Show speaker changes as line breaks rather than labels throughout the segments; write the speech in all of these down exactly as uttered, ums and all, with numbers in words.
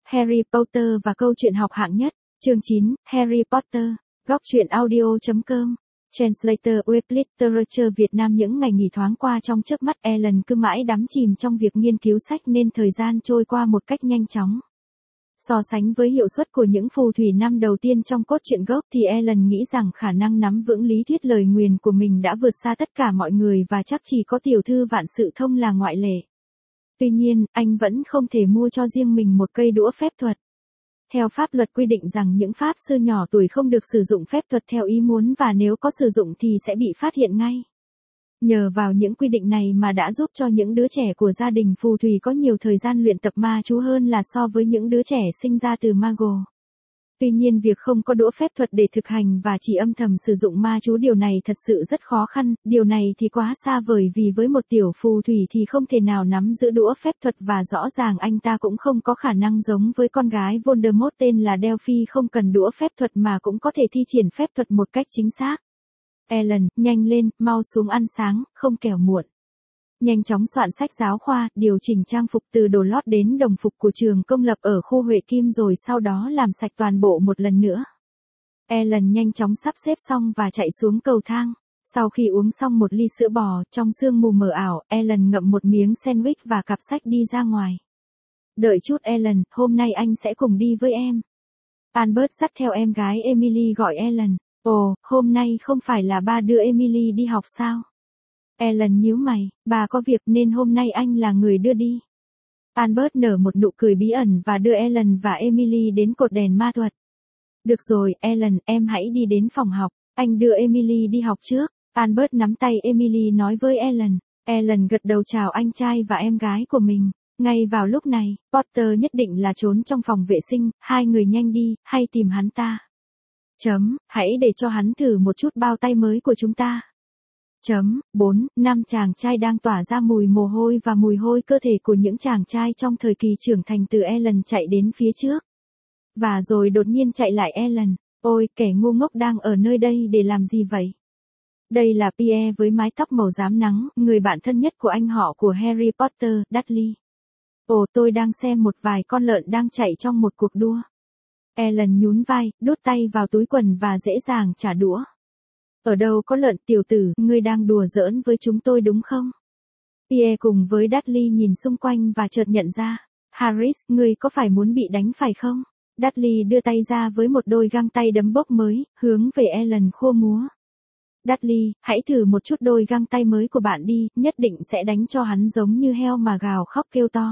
Harry Potter và câu chuyện học hạng nhất. Chương chín, Harry Potter. Góc truyện audio chấm com. Translator Web Literature Việt Nam. Những ngày nghỉ thoáng qua trong chớp mắt, Ellen cứ mãi đắm chìm trong việc nghiên cứu sách nên thời gian trôi qua một cách nhanh chóng. So sánh với hiệu suất của những phù thủy năm đầu tiên trong cốt truyện gốc thì Ellen nghĩ rằng khả năng nắm vững lý thuyết lời nguyền của mình đã vượt xa tất cả mọi người và chắc chỉ có tiểu thư Vạn Sự Thông là ngoại lệ. Tuy nhiên, anh vẫn không thể mua cho riêng mình một cây đũa phép thuật. Theo pháp luật quy định rằng những pháp sư nhỏ tuổi không được sử dụng phép thuật theo ý muốn và nếu có sử dụng thì sẽ bị phát hiện ngay. Nhờ vào những quy định này mà đã giúp cho những đứa trẻ của gia đình phù thủy có nhiều thời gian luyện tập ma chú hơn là so với những đứa trẻ sinh ra từ Muggle. Tuy nhiên việc không có đũa phép thuật để thực hành và chỉ âm thầm sử dụng ma chú điều này thật sự rất khó khăn, điều này thì quá xa vời vì với một tiểu phù thủy thì không thể nào nắm giữ đũa phép thuật và rõ ràng anh ta cũng không có khả năng giống với con gái Voldemort tên là Delphi không cần đũa phép thuật mà cũng có thể thi triển phép thuật một cách chính xác. Ellen, nhanh lên, mau xuống ăn sáng, không kẻo muộn. Nhanh chóng soạn sách giáo khoa, điều chỉnh trang phục từ đồ lót đến đồng phục của trường công lập ở khu Huệ Kim rồi sau đó làm sạch toàn bộ một lần nữa. Ellen nhanh chóng sắp xếp xong và chạy xuống cầu thang. Sau khi uống xong một ly sữa bò, trong sương mù mờ ảo, Ellen ngậm một miếng sandwich và cặp sách đi ra ngoài. Đợi chút Ellen, hôm nay anh sẽ cùng đi với em. Albert dắt theo em gái Emily gọi Ellen. Ồ, hôm nay không phải là ba đưa Emily đi học sao? Ellen nhíu mày, bà có việc nên hôm nay anh là người đưa đi. Albert nở một nụ cười bí ẩn và đưa Ellen và Emily đến cột đèn ma thuật. Được rồi, Ellen, em hãy đi đến phòng học, anh đưa Emily đi học trước. Albert nắm tay Emily nói với Ellen. Ellen gật đầu chào anh trai và em gái của mình. Ngay vào lúc này, Potter nhất định là trốn trong phòng vệ sinh, hai người nhanh đi, hay tìm hắn ta. Chấm, hãy để cho hắn thử một chút bao tay mới của chúng ta. Chấm, bốn, năm chàng trai đang tỏa ra mùi mồ hôi và mùi hôi cơ thể của những chàng trai trong thời kỳ trưởng thành từ Ellen chạy đến phía trước. Và rồi đột nhiên chạy lại Ellen, ôi, kẻ ngu ngốc đang ở nơi đây để làm gì vậy? Đây là Pierre với mái tóc màu rám nắng, người bạn thân nhất của anh họ của Harry Potter, Dudley. Ồ, tôi đang xem một vài con lợn đang chạy trong một cuộc đua. Ellen nhún vai, đút tay vào túi quần và dễ dàng trả đũa. Ở đâu có lợn tiểu tử, ngươi đang đùa giỡn với chúng tôi đúng không? Pierre cùng với Dudley nhìn xung quanh và chợt nhận ra. Harris, ngươi có phải muốn bị đánh phải không? Dudley đưa tay ra với một đôi găng tay đấm bốc mới, hướng về Ellen khua múa. Dudley, hãy thử một chút đôi găng tay mới của bạn đi, nhất định sẽ đánh cho hắn giống như heo mà gào khóc kêu to.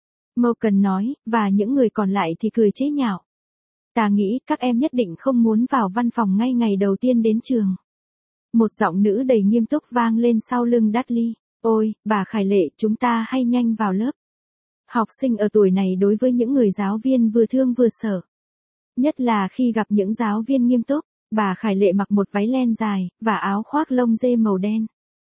Morgan nói, và những người còn lại thì cười chế nhạo. Ta nghĩ các em nhất định không muốn vào văn phòng ngay ngày đầu tiên đến trường. Một giọng nữ đầy nghiêm túc vang lên sau lưng Dudley. Ôi, bà Khải Lệ, chúng ta hay nhanh vào lớp. Học sinh ở tuổi này đối với những người giáo viên vừa thương vừa sợ. Nhất là khi gặp những giáo viên nghiêm túc, bà Khải Lệ mặc một váy len dài, và áo khoác lông dê màu đen.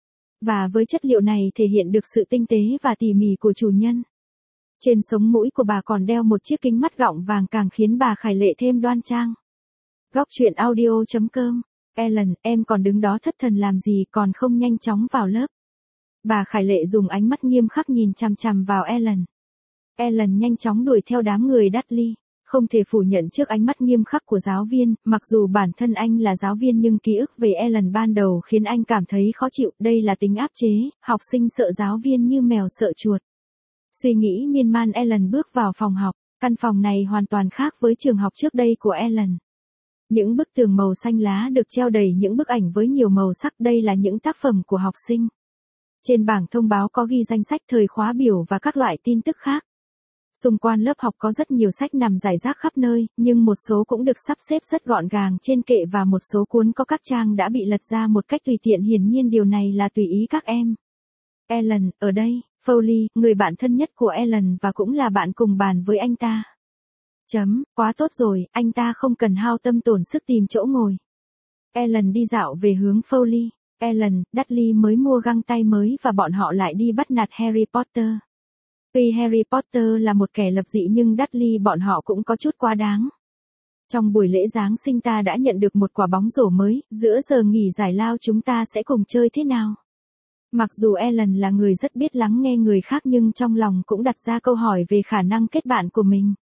Và với chất liệu này thể hiện được sự tinh tế và tỉ mỉ của chủ nhân. Trên sống mũi của bà còn đeo một chiếc kính mắt gọng vàng càng khiến bà Khải Lệ thêm đoan trang. Góc truyện audio chấm com. Ellen, em còn đứng đó thất thần làm gì còn không nhanh chóng vào lớp. Bà Khải Lệ dùng ánh mắt nghiêm khắc nhìn chằm chằm vào Ellen. Ellen nhanh chóng đuổi theo đám người Dudley. Không thể phủ nhận trước ánh mắt nghiêm khắc của giáo viên, mặc dù bản thân anh là giáo viên nhưng ký ức về Ellen ban đầu khiến anh cảm thấy khó chịu. Đây là tính áp chế, học sinh sợ giáo viên như mèo sợ chuột. Suy nghĩ miên man Ellen bước vào phòng học, căn phòng này hoàn toàn khác với trường học trước đây của Ellen. Những bức tường màu xanh lá được treo đầy những bức ảnh với nhiều màu sắc, đây là những tác phẩm của học sinh. Trên bảng thông báo có ghi danh sách thời khóa biểu và các loại tin tức khác. Xung quanh lớp học có rất nhiều sách nằm rải rác khắp nơi, nhưng một số cũng được sắp xếp rất gọn gàng trên kệ và một số cuốn có các trang đã bị lật ra một cách tùy tiện, hiển nhiên điều này là tùy ý các em. Ellen, ở đây, Foley, người bạn thân nhất của Ellen và cũng là bạn cùng bàn với anh ta. Chấm, quá tốt rồi, anh ta không cần hao tâm tổn sức tìm chỗ ngồi. Ellen đi dạo về hướng Foley. Ellen, Dudley mới mua găng tay mới và bọn họ lại đi bắt nạt Harry Potter. Tuy Harry Potter là một kẻ lập dị nhưng Dudley bọn họ cũng có chút quá đáng. Trong buổi lễ Giáng sinh ta đã nhận được một quả bóng rổ mới, giữa giờ nghỉ giải lao chúng ta sẽ cùng chơi thế nào? Mặc dù Ellen là người rất biết lắng nghe người khác nhưng trong lòng cũng đặt ra câu hỏi về khả năng kết bạn của mình.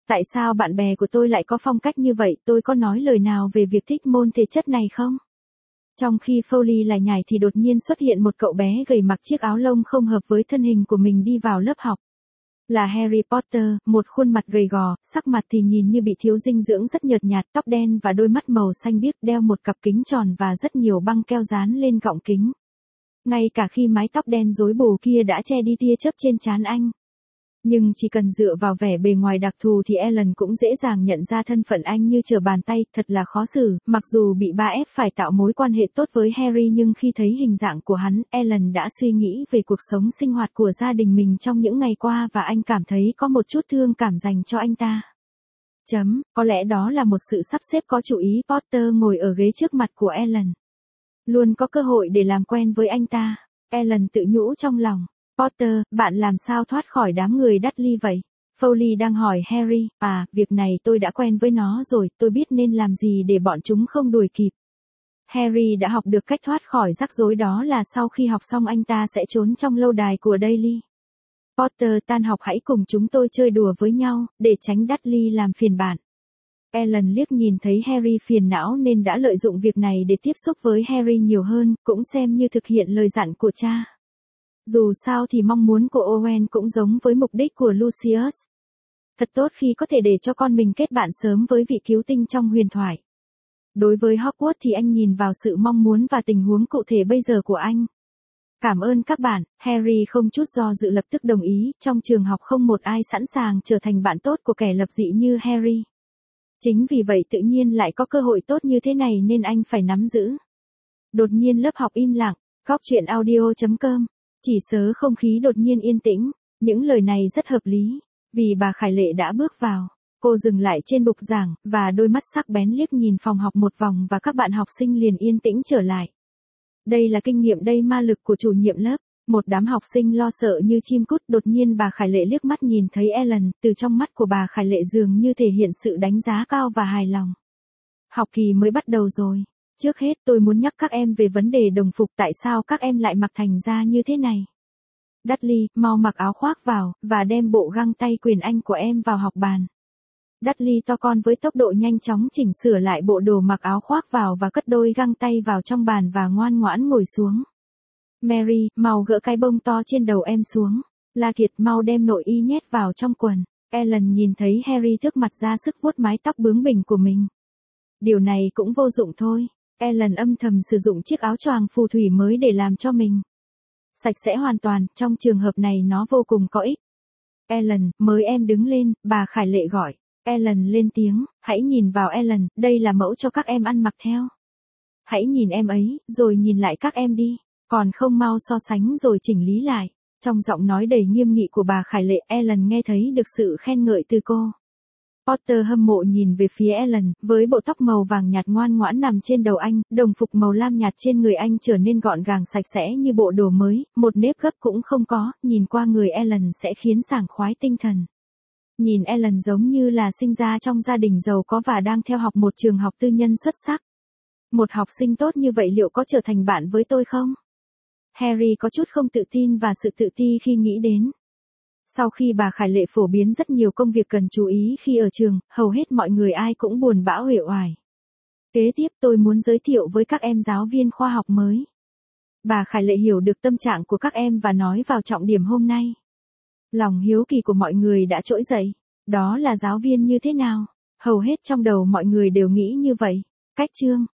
Tại sao bạn bè của tôi lại có phong cách như vậy, tôi có nói lời nào về việc thích môn thể chất này không? Trong khi Foley lại nhảy thì đột nhiên xuất hiện một cậu bé gầy mặc chiếc áo lông không hợp với thân hình của mình đi vào lớp học. Là Harry Potter, một khuôn mặt gầy gò, sắc mặt thì nhìn như bị thiếu dinh dưỡng rất nhợt nhạt, tóc đen và đôi mắt màu xanh biếc, đeo một cặp kính tròn và rất nhiều băng keo dán lên gọng kính. Ngay cả khi mái tóc đen rối bù kia đã che đi tia chớp trên trán anh. Nhưng chỉ cần dựa vào vẻ bề ngoài đặc thù thì Ellen cũng dễ dàng nhận ra thân phận anh như trở bàn tay, thật là khó xử, mặc dù bị ba ép phải tạo mối quan hệ tốt với Harry nhưng khi thấy hình dạng của hắn, Ellen đã suy nghĩ về cuộc sống sinh hoạt của gia đình mình trong những ngày qua và anh cảm thấy có một chút thương cảm dành cho anh ta. Chấm, có lẽ đó là một sự sắp xếp có chủ ý. Potter ngồi ở ghế trước mặt của Ellen. Luôn có cơ hội để làm quen với anh ta. Ellen tự nhủ trong lòng. Potter, bạn làm sao thoát khỏi đám người Dudley vậy? Foley đang hỏi Harry, à, việc này tôi đã quen với nó rồi, tôi biết nên làm gì để bọn chúng không đuổi kịp. Harry đã học được cách thoát khỏi rắc rối, đó là sau khi học xong anh ta sẽ trốn trong lâu đài của Daily. Potter, tan học hãy cùng chúng tôi chơi đùa với nhau, để tránh Dudley làm phiền bạn. Ellen liếc nhìn thấy Harry phiền não nên đã lợi dụng việc này để tiếp xúc với Harry nhiều hơn, cũng xem như thực hiện lời dặn của cha. Dù sao thì mong muốn của Owen cũng giống với mục đích của Lucius. Thật tốt khi có thể để cho con mình kết bạn sớm với vị cứu tinh trong huyền thoại. Đối với Hogwarts thì anh nhìn vào sự mong muốn và tình huống cụ thể bây giờ của anh. Cảm ơn các bạn, Harry không chút do dự lập tức đồng ý, trong trường học không một ai sẵn sàng trở thành bạn tốt của kẻ lập dị như Harry. Chính vì vậy tự nhiên lại có cơ hội tốt như thế này nên anh phải nắm giữ. Đột nhiên lớp học im lặng, góc chuyện audio chấm com. Chỉ sớ không khí đột nhiên yên tĩnh, những lời này rất hợp lý, vì bà Khải Lệ đã bước vào. Cô dừng lại trên bục giảng, và đôi mắt sắc bén liếc nhìn phòng học một vòng và các bạn học sinh liền yên tĩnh trở lại. Đây là kinh nghiệm đầy ma lực của chủ nhiệm lớp. Một đám học sinh lo sợ như chim cút, đột nhiên bà Khải Lệ liếc mắt nhìn thấy Ellen, từ trong mắt của bà Khải Lệ dường như thể hiện sự đánh giá cao và hài lòng. Học kỳ mới bắt đầu rồi. Trước hết tôi muốn nhắc các em về vấn đề đồng phục, tại sao các em lại mặc thành ra như thế này. Dudley, mau mặc áo khoác vào, và đem bộ găng tay quyền Anh của em vào học bàn. Dudley to con với tốc độ nhanh chóng chỉnh sửa lại bộ đồ mặc áo khoác vào và cất đôi găng tay vào trong bàn và ngoan ngoãn ngồi xuống. Mary, mau gỡ cái bông to trên đầu em xuống. La Kiệt, mau đem nội y nhét vào trong quần. Ellen nhìn thấy Harry thước mặt ra sức vuốt mái tóc bướng bỉnh của mình. Điều này cũng vô dụng thôi. Ellen âm thầm sử dụng chiếc áo choàng phù thủy mới để làm cho mình sạch sẽ hoàn toàn, trong trường hợp này nó vô cùng có ích. Ellen, mới em đứng lên, bà Khải Lệ gọi. Ellen lên tiếng, hãy nhìn vào Ellen, đây là mẫu cho các em ăn mặc theo. Hãy nhìn em ấy, rồi nhìn lại các em đi, còn không mau so sánh rồi chỉnh lý lại. Trong giọng nói đầy nghiêm nghị của bà Khải Lệ, Ellen nghe thấy được sự khen ngợi từ cô. Potter hâm mộ nhìn về phía Ellen, với bộ tóc màu vàng nhạt ngoan ngoãn nằm trên đầu anh, đồng phục màu lam nhạt trên người anh trở nên gọn gàng sạch sẽ như bộ đồ mới, một nếp gấp cũng không có, nhìn qua người Ellen sẽ khiến sảng khoái tinh thần. Nhìn Ellen giống như là sinh ra trong gia đình giàu có và đang theo học một trường học tư nhân xuất sắc. Một học sinh tốt như vậy liệu có trở thành bạn với tôi không? Harry có chút không tự tin và sự tự ti khi nghĩ đến. Sau khi bà Khải Lệ phổ biến rất nhiều công việc cần chú ý khi ở trường, hầu hết mọi người ai cũng buồn bã uể oải. Kế tiếp tôi muốn giới thiệu với các em giáo viên khoa học mới. Bà Khải Lệ hiểu được tâm trạng của các em và nói vào trọng điểm hôm nay. Lòng hiếu kỳ của mọi người đã trỗi dậy. Đó là giáo viên như thế nào? Hầu hết trong đầu mọi người đều nghĩ như vậy. Cách chương.